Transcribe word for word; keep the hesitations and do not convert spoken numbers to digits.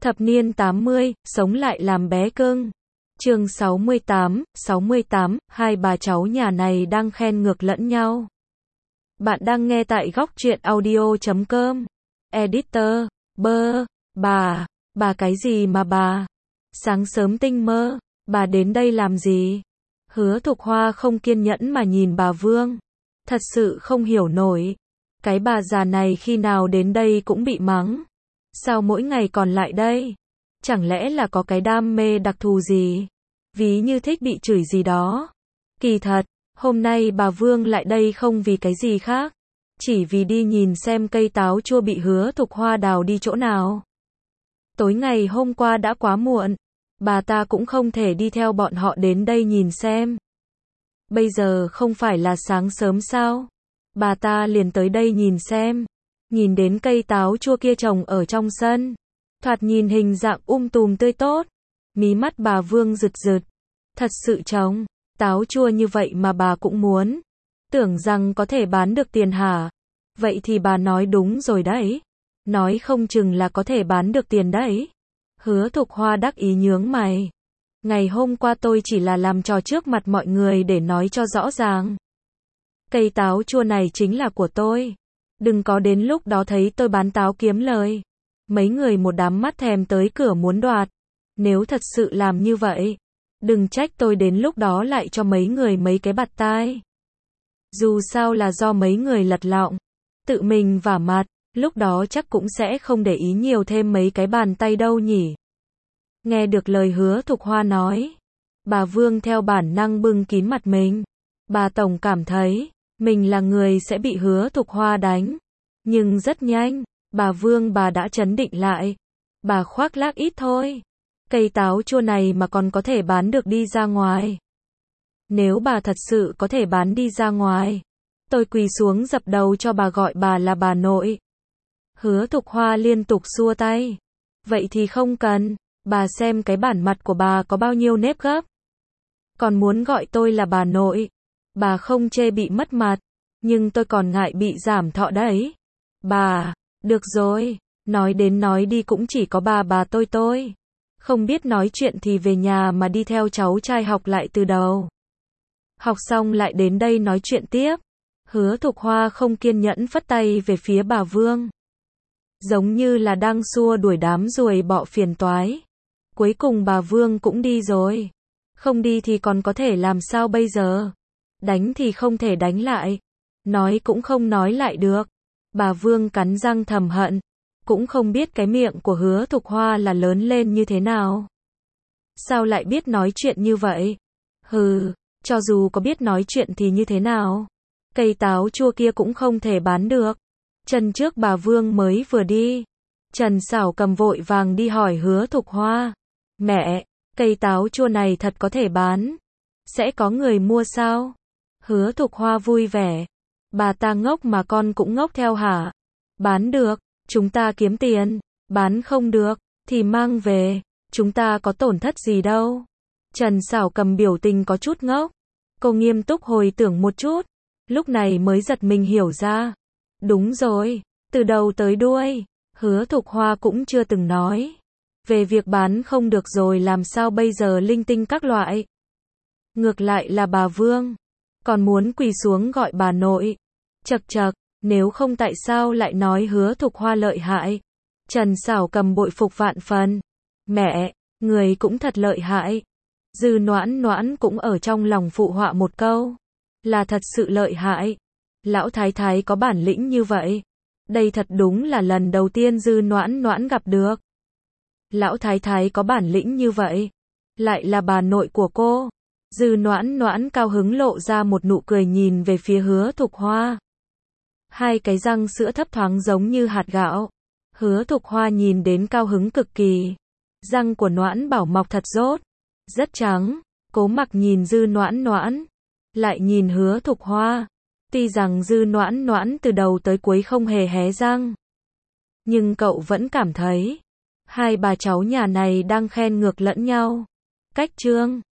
Thập niên tám mươi, sống lại làm bé cưng. Chương sáu mươi tám, sáu mươi tám, hai bà cháu nhà này đang khen ngược lẫn nhau. Bạn đang nghe tại góc truyện audio chấm com. Editor, bơ, bà, bà cái gì mà bà? Sáng sớm tinh mơ, bà đến đây làm gì? Hứa Thục Hoa không kiên nhẫn mà nhìn bà Vương. Thật sự không hiểu nổi. Cái bà già này khi nào đến đây cũng bị mắng. Sao mỗi ngày còn lại đây? Chẳng lẽ là có cái đam mê đặc thù gì? Ví như thích bị chửi gì đó. Kỳ thật, hôm nay bà Vương lại đây không vì cái gì khác. Chỉ vì đi nhìn xem cây táo chua bị Hứa Thục Hoa đào đi chỗ nào. Tối ngày hôm qua đã quá muộn. Bà ta cũng không thể đi theo bọn họ đến đây nhìn xem. Bây giờ không phải là sáng sớm sao? Bà ta liền tới đây nhìn xem. Nhìn đến cây táo chua kia trồng ở trong sân. Thoạt nhìn hình dạng um tùm tươi tốt. Mí mắt bà Vương rực rực. Thật sự trồng táo chua như vậy mà bà cũng muốn. Tưởng rằng có thể bán được tiền hả? Vậy thì bà nói đúng rồi đấy. Nói không chừng là có thể bán được tiền đấy. Hứa Thục Hoa đắc ý nhướng mày. Ngày hôm qua tôi chỉ là làm trò trước mặt mọi người để nói cho rõ ràng. Cây táo chua này chính là của tôi. Đừng có đến lúc đó thấy tôi bán táo kiếm lời. Mấy người một đám mắt thèm tới cửa muốn đoạt. Nếu thật sự làm như vậy, đừng trách tôi đến lúc đó lại cho mấy người mấy cái bạt tai. Dù sao là do mấy người lật lọng, tự mình vả mặt, lúc đó chắc cũng sẽ không để ý nhiều thêm mấy cái bàn tay đâu nhỉ. Nghe được lời Hứa Thục Hoa nói, bà Vương theo bản năng bưng kín mặt mình. Bà tổng cảm thấy mình là người sẽ bị Hứa Thục Hoa đánh. Nhưng rất nhanh, bà Vương bà đã trấn định lại. Bà khoác lác ít thôi. Cây táo chua này mà còn có thể bán được đi ra ngoài. Nếu bà thật sự có thể bán đi ra ngoài, tôi quỳ xuống dập đầu cho bà, gọi bà là bà nội. Hứa Thục Hoa liên tục xua tay. Vậy thì không cần, bà xem cái bản mặt của bà có bao nhiêu nếp gấp. Còn muốn gọi tôi là bà nội. Bà không chê bị mất mặt, nhưng tôi còn ngại bị giảm thọ đấy. Bà, được rồi, nói đến nói đi cũng chỉ có bà bà tôi tôi. Không biết nói chuyện thì về nhà mà đi theo cháu trai học lại từ đầu. Học xong lại đến đây nói chuyện tiếp. Hứa Thục Hoa không kiên nhẫn phất tay về phía bà Vương. Giống như là đang xua đuổi đám ruồi bọ phiền toái. Cuối cùng bà Vương cũng đi rồi. Không đi thì còn có thể làm sao bây giờ? Đánh thì không thể đánh lại. Nói cũng không nói lại được. Bà Vương cắn răng thầm hận. Cũng không biết cái miệng của Hứa Thục Hoa là lớn lên như thế nào. Sao lại biết nói chuyện như vậy? Hừ, cho dù có biết nói chuyện thì như thế nào? Cây táo chua kia cũng không thể bán được. Chân trước bà Vương mới vừa đi. Trần Sảo Cầm vội vàng đi hỏi Hứa Thục Hoa. Mẹ, cây táo chua này thật có thể bán. Sẽ có người mua sao? Hứa Thục Hoa vui vẻ. Bà ta ngốc mà con cũng ngốc theo hả? Bán được, chúng ta kiếm tiền. Bán không được, thì mang về. Chúng ta có tổn thất gì đâu. Trần Sảo Cầm biểu tình có chút ngốc. Cô nghiêm túc hồi tưởng một chút. Lúc này mới giật mình hiểu ra. Đúng rồi, từ đầu tới đuôi, Hứa Thục Hoa cũng chưa từng nói về việc bán không được rồi làm sao bây giờ linh tinh các loại. Ngược lại là bà Vương còn muốn quỳ xuống gọi bà nội. Chậc chậc, nếu không tại sao lại nói Hứa Thục Hoa lợi hại. Trần Sảo Cầm bội phục vạn phần. Mẹ, người cũng thật lợi hại. Dư Noãn Noãn cũng ở trong lòng phụ họa một câu. Là thật sự lợi hại. Lão thái thái có bản lĩnh như vậy. Đây thật đúng là lần đầu tiên Dư Noãn Noãn gặp được. Lão thái thái có bản lĩnh như vậy. Lại là bà nội của cô. Dư Noãn Noãn cao hứng lộ ra một nụ cười nhìn về phía Hứa Thục Hoa. Hai cái răng sữa thấp thoáng giống như hạt gạo. Hứa Thục Hoa nhìn đến cao hứng cực kỳ. Răng của Noãn Bảo mọc thật rốt. Rất trắng. Cố Mặc nhìn Dư Noãn Noãn. Lại nhìn Hứa Thục Hoa. Tuy rằng Dư Noãn Noãn từ đầu tới cuối không hề hé răng. Nhưng cậu vẫn cảm thấy hai bà cháu nhà này đang khen ngược lẫn nhau. Cách chương